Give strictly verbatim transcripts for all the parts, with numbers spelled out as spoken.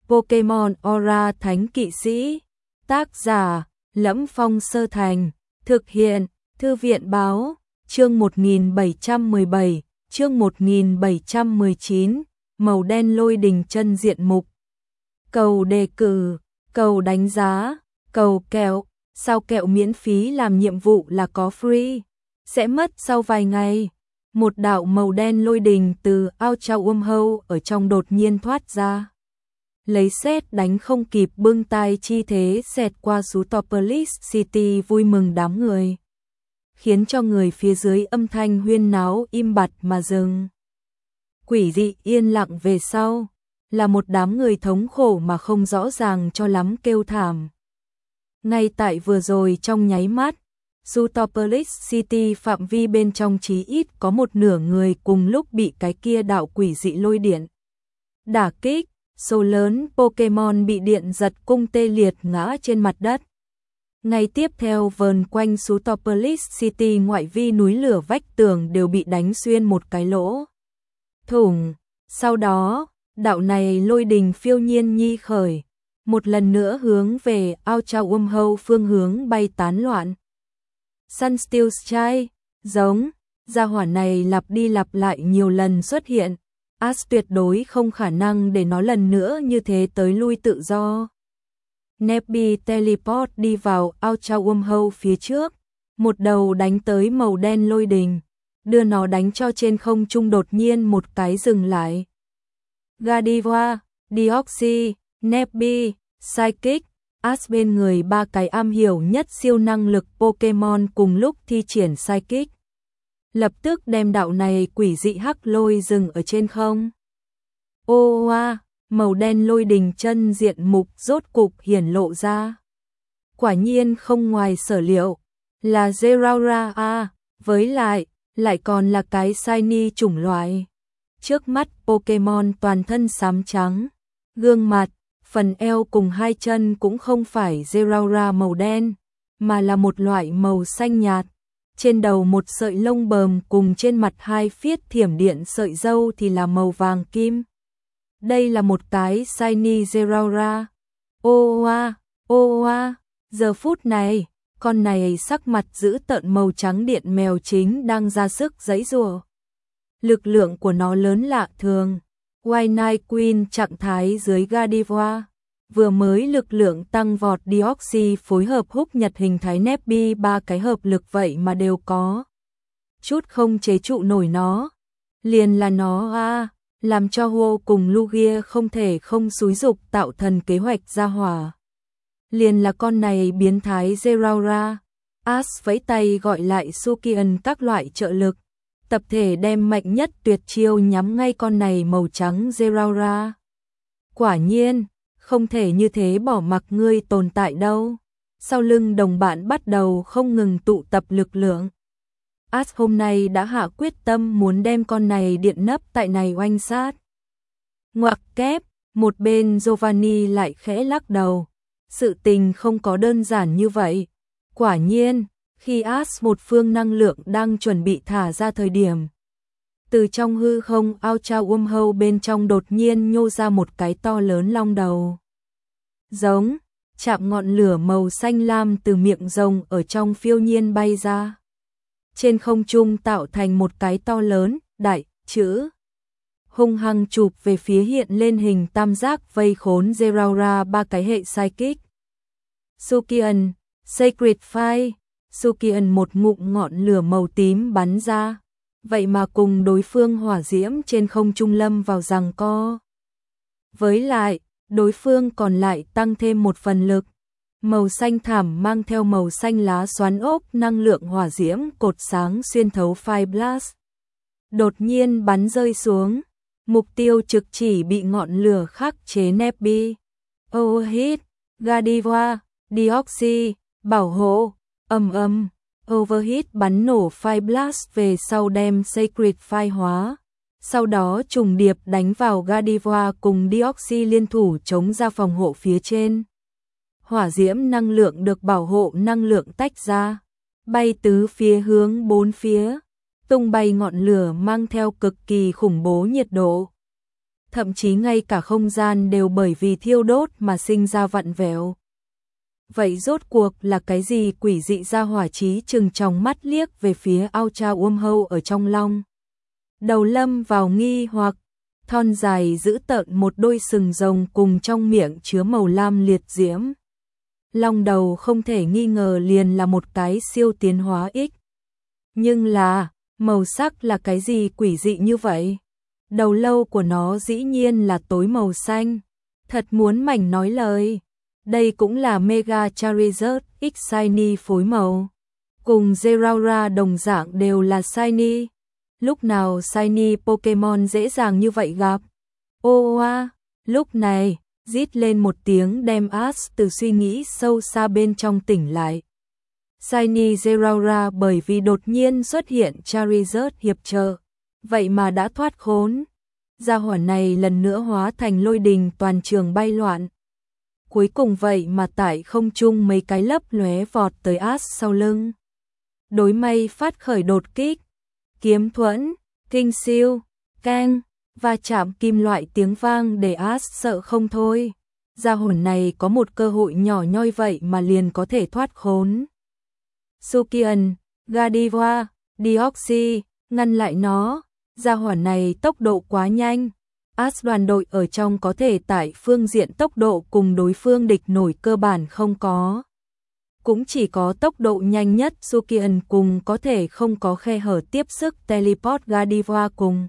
Pokemon Aura Thánh Kỵ Sĩ. Tác giả: Lẫm Phong Sơ Thành. Thực hiện: Thư viện báo. Chương một nghìn bảy trăm mười bảy, chương một nghìn bảy trăm mười chín, màu đen lôi đình chân diện mục. Cầu đề cử, cầu đánh giá, cầu kẹo, sao kẹo miễn phí làm nhiệm vụ là có free, sẽ mất sau vài ngày. Một đạo màu đen lôi đình từ ao trao um hâu ở trong đột nhiên thoát ra. Lấy sét đánh không kịp bưng tay chi thế xẹt qua Sootopolis City vui mừng đám người, khiến cho người phía dưới âm thanh huyên náo im bặt mà dừng. Quỷ dị yên lặng về sau, là một đám người thống khổ mà không rõ ràng cho lắm kêu thảm. Ngay tại vừa rồi trong nháy mắt, Sootopolis City phạm vi bên trong chí ít có một nửa người cùng lúc bị cái kia đạo quỷ dị lôi điện đả kích, số lớn Pokemon bị điện giật cung tê liệt ngã trên mặt đất. Ngay tiếp theo vờn quanh Sootopolis City ngoại vi núi lửa vách tường đều bị đánh xuyên một cái lỗ thủng. Sau đó, đạo này lôi đình phiêu nhiên nhi khởi, một lần nữa hướng về ao trao um hâu phương hướng bay tán loạn. Sunsteel Sky, giống, gia hỏa này lặp đi lặp lại nhiều lần xuất hiện. Ash tuyệt đối không khả năng để nó lần nữa như thế tới lui tự do. Nebby teleport đi vào ao trao um hâu phía trước, một đầu đánh tới màu đen lôi đình, đưa nó đánh cho trên không trung đột nhiên một cái dừng lại. Gardevoir, Deoxys, Nebby, Psychic, Ash bên người ba cái am hiểu nhất siêu năng lực Pokemon cùng lúc thi triển Psychic, lập tức đem đạo này quỷ dị hắc lôi dừng ở trên không. Ô oa, màu đen lôi đình chân diện mục rốt cục hiển lộ ra. Quả nhiên không ngoài sở liệu, là Zeraora a, với lại, lại còn là cái shiny chủng loại. Trước mắt Pokemon toàn thân xám trắng, gương mặt, phần eo cùng hai chân cũng không phải Zeraora màu đen, mà là một loại màu xanh nhạt. Trên đầu một sợi lông bờm cùng trên mặt hai phiết thiểm điện sợi râu thì là màu vàng kim. Đây là một cái shiny Zeraora. Ô oa, ô oa, giờ phút này, con này sắc mặt dữ tợn màu trắng điện mèo chính đang ra sức giãy giụa. Lực lượng của nó lớn lạ thường. White Night Queen trạng thái dưới Gardevoir, vừa mới lực lượng tăng vọt Deoxys phối hợp húc nhật hình thái Nebby ba cái hợp lực vậy mà đều có chút không chế trụ nổi nó. Liền là nó a, à, làm cho Huo cùng Lugia không thể không xúi dục tạo thần kế hoạch ra hỏa. Liền là con này biến thái Zeraora. Ash vẫy tay gọi lại Sukian các loại trợ lực, tập thể đem mạnh nhất tuyệt chiêu nhắm ngay con này màu trắng Zeraora. Quả nhiên, không thể như thế bỏ mặc ngươi tồn tại đâu. Sau lưng đồng bạn bắt đầu không ngừng tụ tập lực lượng. Ash hôm nay đã hạ quyết tâm muốn đem con này điện nấp tại này oanh sát. Ngoặc kép, một bên Giovanni lại khẽ lắc đầu. Sự tình không có đơn giản như vậy. Quả nhiên, khi Ash một phương năng lượng đang chuẩn bị thả ra thời điểm, từ trong hư không ao trao um hâu bên trong đột nhiên nhô ra một cái to lớn long đầu. Giống, chạm ngọn lửa màu xanh lam từ miệng rồng ở trong phiêu nhiên bay ra. Trên không trung tạo thành một cái to lớn, đại, chữ. Hung hăng chụp về phía hiện lên hình tam giác vây khốn Zeraora ba cái hệ Psychic. Sukian, Sacred Fire, Sukian một ngụm ngọn lửa màu tím bắn ra. Vậy mà cùng đối phương hỏa diễm trên không trung lâm vào giằng co. Với lại, đối phương còn lại tăng thêm một phần lực. Màu xanh thảm mang theo màu xanh lá xoắn ốc năng lượng hỏa diễm cột sáng xuyên thấu Fire Blast. Đột nhiên bắn rơi xuống. Mục tiêu trực chỉ bị ngọn lửa khắc chế Nebby. Overheat, Gardevoir, Deoxys, bảo hộ, ầm ầm. Overheat bắn nổ Fire Blast về sau đem Sacred Fire hóa. Sau đó trùng điệp đánh vào Gardevoir cùng Deoxys liên thủ chống ra phòng hộ phía trên. Hỏa diễm năng lượng được bảo hộ năng lượng tách ra, bay tứ phía hướng bốn phía, tung bay ngọn lửa mang theo cực kỳ khủng bố nhiệt độ. thậm chí ngay cả không gian đều bởi vì thiêu đốt mà sinh ra vặn vẹo. Vậy rốt cuộc là cái gì? Quỷ dị ra hỏa chí chừng trong mắt liếc về phía ao cha uôm hâu ở trong long. Đầu lâm vào nghi hoặc, thon dài giữ tợn một đôi sừng rồng cùng trong miệng chứa màu lam liệt diễm. Long đầu không thể nghi ngờ liền là một cái siêu tiến hóa ích. Nhưng là, màu sắc là cái gì quỷ dị như vậy? Đầu lâu của nó dĩ nhiên là tối màu xanh. Thật muốn mảnh nói lời. Đây cũng là Mega Charizard X Shiny phối màu. Cùng Zeraora đồng dạng đều là Shiny. Lúc nào Shiny Pokemon dễ dàng như vậy gặp? Ô oa, lúc này, rít lên một tiếng đem Ash từ suy nghĩ sâu xa bên trong tỉnh lại. Shiny Zeraora bởi vì đột nhiên xuất hiện Charizard hiệp trợ, vậy mà đã thoát khốn. Gia hỏa này lần nữa hóa thành lôi đình toàn trường bay loạn. Cuối cùng vậy mà tại không trung mấy cái lấp lóe vọt tới Ash sau lưng. Đối may phát khởi đột kích, kiếm thuẫn, kinh siêu, keng, và chạm kim loại tiếng vang để Ash sợ không thôi. Gia hỏa này có một cơ hội nhỏ nhoi vậy mà liền có thể thoát khốn. Sukian, Gardevoir, Deoxys, ngăn lại nó. Gia hỏa này tốc độ quá nhanh. Ash đoàn đội ở trong có thể tại phương diện tốc độ cùng đối phương địch nổi cơ bản không có. Cũng chỉ có tốc độ nhanh nhất Sukian cùng có thể không có khe hở tiếp sức teleport Gardevoir cùng.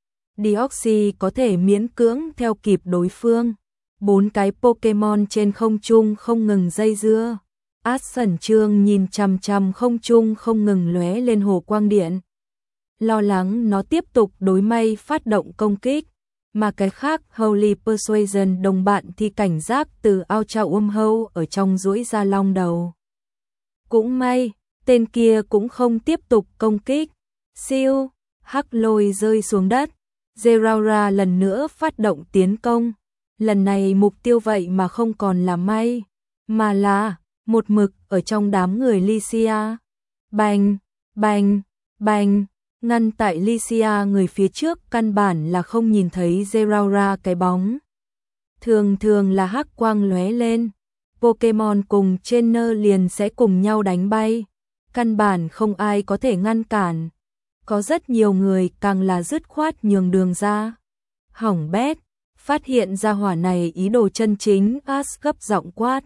Deoxys có thể miễn cưỡng theo kịp đối phương. Bốn cái Pokemon trên không trung không ngừng dây dưa. Ash khẩn trương nhìn chằm chằm không trung không ngừng lóe lên hồ quang điện. Lo lắng nó tiếp tục đối may phát động công kích. Mà cái khác Holy Persuasion đồng bạn thì cảnh giác từ ao trao um hâu ở trong duỗi ra long đầu. Cũng may, tên kia cũng không tiếp tục công kích. Siêu, hắc lôi rơi xuống đất. Zeraora lần nữa phát động tiến công. Lần này mục tiêu vậy mà không còn là may, mà là một mực ở trong đám người Lycia. Bành, bành, bành. Ngăn tại Lycia người phía trước căn bản là không nhìn thấy Zeraora cái bóng. Thường thường là hắc quang lóe lên, Pokemon cùng trainer liền sẽ cùng nhau đánh bay. Căn bản không ai có thể ngăn cản. Có rất nhiều người càng là dứt khoát nhường đường ra. Hỏng bét, phát hiện ra hỏa này ý đồ chân chính, Ash gấp giọng quát.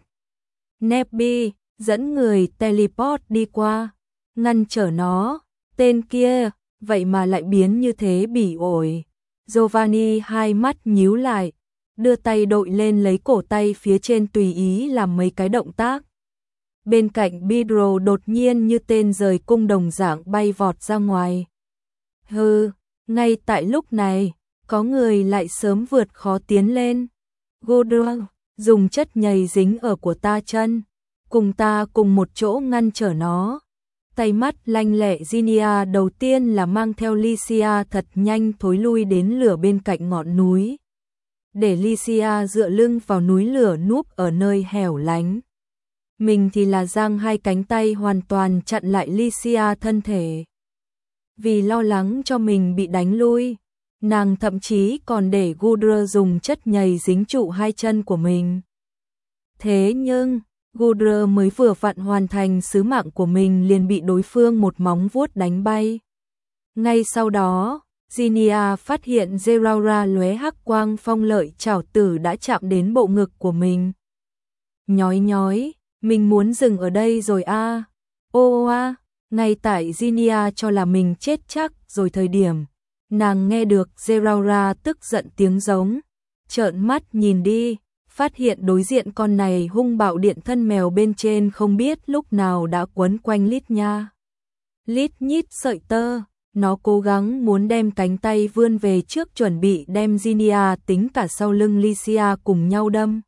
Nebby, dẫn người teleport đi qua, ngăn trở nó. Tên kia vậy mà lại biến như thế bỉ ổi. Giovanni hai mắt nhíu lại, đưa tay đội lên lấy cổ tay phía trên tùy ý làm mấy cái động tác. Bên cạnh Pedro đột nhiên như tên rời cung đồng dạng bay vọt ra ngoài. Hừ, ngay tại lúc này, có người lại sớm vượt khó tiến lên. Goodrow, dùng chất nhầy dính ở của ta chân, cùng ta cùng một chỗ ngăn trở nó. Tay mắt lanh lẹ Zinnia đầu tiên là mang theo Lycia thật nhanh thối lui đến lửa bên cạnh ngọn núi. Để Lycia dựa lưng vào núi lửa núp ở nơi hẻo lánh. Mình thì là giang hai cánh tay hoàn toàn chặn lại Lycia thân thể. Vì lo lắng cho mình bị đánh lui, nàng thậm chí còn để Goodra dùng chất nhầy dính trụ hai chân của mình. Thế nhưng, Goodra mới vừa vặn hoàn thành sứ mạng của mình liền bị đối phương một móng vuốt đánh bay. Ngay sau đó, Zinnia phát hiện Zeraora lóe hắc quang phong lợi chảo tử đã chạm đến bộ ngực của mình. Nhói nhói, mình muốn dừng ở đây rồi a. À. Ô a, ngay tại Zinnia cho là mình chết chắc rồi thời điểm, nàng nghe được Zeraora tức giận tiếng giống, trợn mắt nhìn đi. Phát hiện đối diện con này hung bạo điện thân mèo bên trên không biết lúc nào đã quấn quanh lít nha. Lít nhít sợi tơ, nó cố gắng muốn đem cánh tay vươn về trước chuẩn bị đem Zinnia tính cả sau lưng Lycia cùng nhau đâm.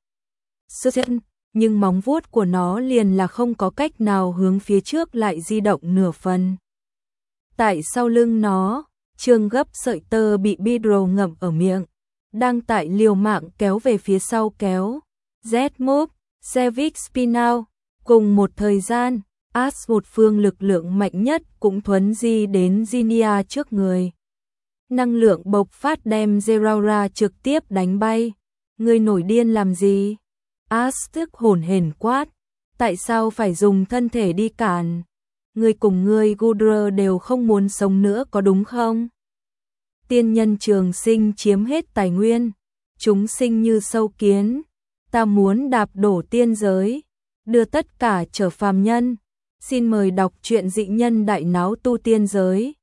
Nhưng móng vuốt của nó liền là không có cách nào hướng phía trước lại di động nửa phần. Tại sau lưng nó, trương gấp sợi tơ bị Pedro ngậm ở miệng. Đang tại liều mạng kéo về phía sau kéo. Z-Move, Cervix Spinal. Cùng một thời gian, Ash một phương lực lượng mạnh nhất cũng thuấn di đến Zinnia trước người. năng lượng bộc phát đem Zeraora trực tiếp đánh bay. Ngươi nổi điên làm gì? Aztec hồn hển quát. Tại sao phải dùng thân thể đi cản? Ngươi cùng ngươi Gudra đều không muốn sống nữa có đúng không? Tiên nhân trường sinh chiếm hết tài nguyên, chúng sinh như sâu kiến, ta muốn đạp đổ tiên giới, đưa tất cả trở phàm nhân. Xin mời đọc truyện Dị Nhân Đại Náo Tu Tiên Giới.